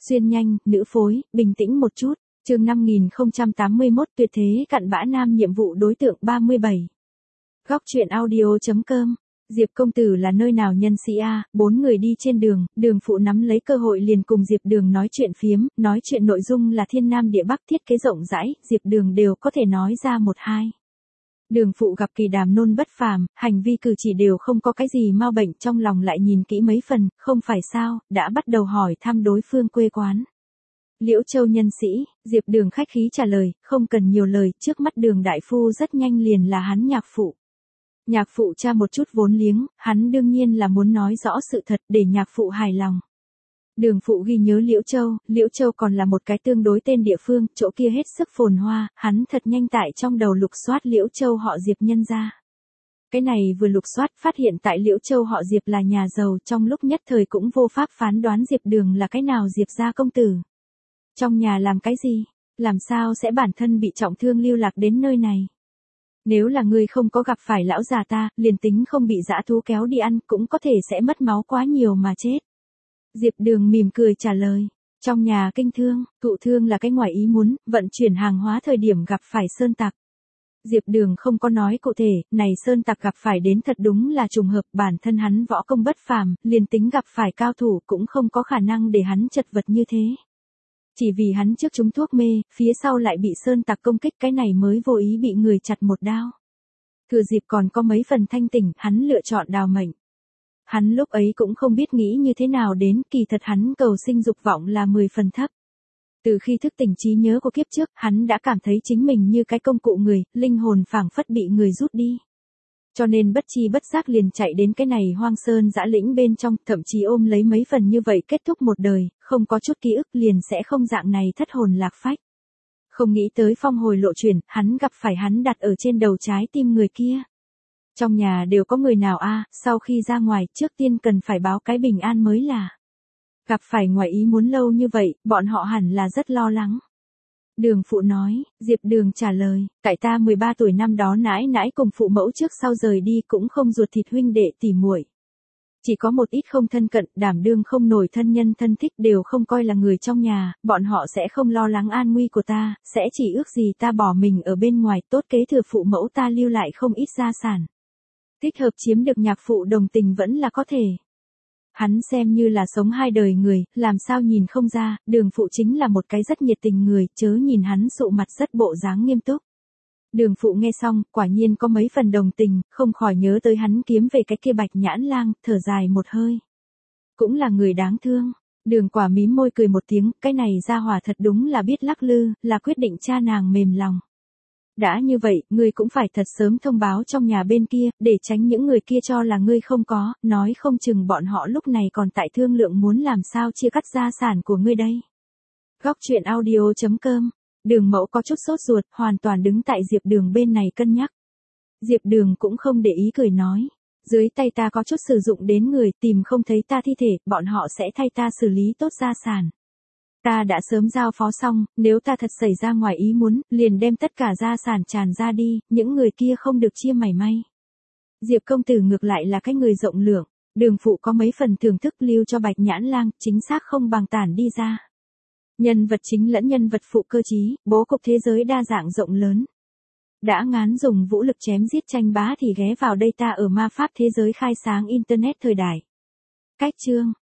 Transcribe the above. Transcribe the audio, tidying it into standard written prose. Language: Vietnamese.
Xuyên nhanh, nữ phối, bình tĩnh một chút. Chương 5081 tuyệt thế cặn bã nam nhiệm vụ đối tượng 37. Góc truyện audio.com. Diệp công tử là nơi nào nhân sĩ a? Bốn người đi trên đường, Đường phụ nắm lấy cơ hội liền cùng Diệp Đường nói chuyện phiếm, nói chuyện nội dung là thiên nam địa bắc thiết kế rộng rãi, Diệp Đường đều có thể nói ra một hai. Đường phụ gặp Kỳ Đàm nôn bất phàm, hành vi cử chỉ đều không có cái gì mau bệnh, trong lòng lại nhìn kỹ mấy phần, không phải sao, đã bắt đầu hỏi thăm đối phương quê quán. Liễu Châu nhân sĩ, Diệp Đường khách khí trả lời, không cần nhiều lời, trước mắt Đường đại phu rất nhanh liền là hắn nhạc phụ. Nhạc phụ tra một chút vốn liếng, hắn đương nhiên là muốn nói rõ sự thật để nhạc phụ hài lòng. Đường phụ ghi nhớ Liễu Châu còn là một cái tương đối tên địa phương, chỗ kia hết sức phồn hoa, hắn thật nhanh tại trong đầu lục soát Liễu Châu họ Diệp nhân gia. Cái này vừa lục soát phát hiện tại Liễu Châu họ Diệp là nhà giàu, trong lúc nhất thời cũng vô pháp phán đoán Diệp Đường là cái nào Diệp gia công tử. Trong nhà làm cái gì? Làm sao sẽ bản thân bị trọng thương lưu lạc đến nơi này? Nếu là ngươi không có gặp phải lão già ta, liền tính không bị dã thú kéo đi ăn, cũng có thể sẽ mất máu quá nhiều mà chết. Diệp Đường mỉm cười trả lời, trong nhà kinh thương, thụ thương là cái ngoài ý muốn, vận chuyển hàng hóa thời điểm gặp phải sơn tặc. Diệp Đường không có nói cụ thể, này sơn tặc gặp phải đến thật đúng là trùng hợp, bản thân hắn võ công bất phàm, liền tính gặp phải cao thủ cũng không có khả năng để hắn chật vật như thế. Chỉ vì hắn trước trúng thuốc mê, phía sau lại bị sơn tặc công kích, cái này mới vô ý bị người chặt một đao. Thừa dịp còn có mấy phần thanh tỉnh, hắn lựa chọn đào mệnh. Hắn lúc ấy cũng không biết nghĩ như thế nào đến, kỳ thật hắn cầu sinh dục vọng là 10 phần thấp. Từ khi thức tỉnh trí nhớ của kiếp trước, hắn đã cảm thấy chính mình như cái công cụ người, linh hồn phảng phất bị người rút đi. Cho nên bất chi bất giác liền chạy đến cái này hoang sơn dã lĩnh bên trong, thậm chí ôm lấy mấy phần như vậy kết thúc một đời, không có chút ký ức liền sẽ không dạng này thất hồn lạc phách. Không nghĩ tới phong hồi lộ chuyển, hắn gặp phải hắn đặt ở trên đầu trái tim người kia. Trong nhà đều có người nào a? Sau khi ra ngoài trước tiên cần phải báo cái bình an mới là. Gặp phải ngoài ý muốn lâu như vậy, bọn họ hẳn là rất lo lắng. Đường phụ nói, Diệp Đường trả lời, tại ta 13 tuổi năm đó nãi nãi cùng phụ mẫu trước sau rời đi cũng không ruột thịt huynh đệ tỉ muội. Chỉ có một ít không thân cận, đảm đương không nổi thân nhân thân thích đều không coi là người trong nhà, bọn họ sẽ không lo lắng an nguy của ta, sẽ chỉ ước gì ta bỏ mình ở bên ngoài, tốt kế thừa phụ mẫu ta lưu lại không ít gia sản. Thích hợp chiếm được nhạc phụ đồng tình vẫn là có thể. Hắn xem như là sống hai đời người, làm sao nhìn không ra, Đường phụ chính là một cái rất nhiệt tình người, chớ nhìn hắn sụ mặt rất bộ dáng nghiêm túc. Đường phụ nghe xong, quả nhiên có mấy phần đồng tình, không khỏi nhớ tới hắn kiếm về cái kia Bạch Nhãn Lang, thở dài một hơi. Cũng là người đáng thương. Đường Quả mím môi cười một tiếng, cái này ra hỏa thật đúng là biết lắc lư, là quyết định cha nàng mềm lòng. Đã như vậy, ngươi cũng phải thật sớm thông báo trong nhà bên kia, để tránh những người kia cho là ngươi không có, nói không chừng bọn họ lúc này còn tại thương lượng muốn làm sao chia cắt gia sản của ngươi đây. Góc truyện audio.com. Đường Mẫu có chút sốt ruột, hoàn toàn đứng tại Diệp Đường bên này cân nhắc. Diệp Đường cũng không để ý cười nói, dưới tay ta có chút sử dụng đến người, tìm không thấy ta thi thể, bọn họ sẽ thay ta xử lý tốt gia sản. Ta đã sớm giao phó xong, nếu ta thật xảy ra ngoài ý muốn, liền đem tất cả gia sản tràn ra đi, những người kia không được chia mảy may. Diệp công tử ngược lại là cái người rộng lượng, Đường phụ có mấy phần thưởng thức lưu cho Bạch Nhãn Lang, chính xác không bằng tản đi ra. Nhân vật chính lẫn nhân vật phụ cơ trí, bố cục thế giới đa dạng rộng lớn. Đã ngán dùng vũ lực chém giết tranh bá thì ghé vào đây ta ở ma pháp thế giới khai sáng internet thời đại. Cách chương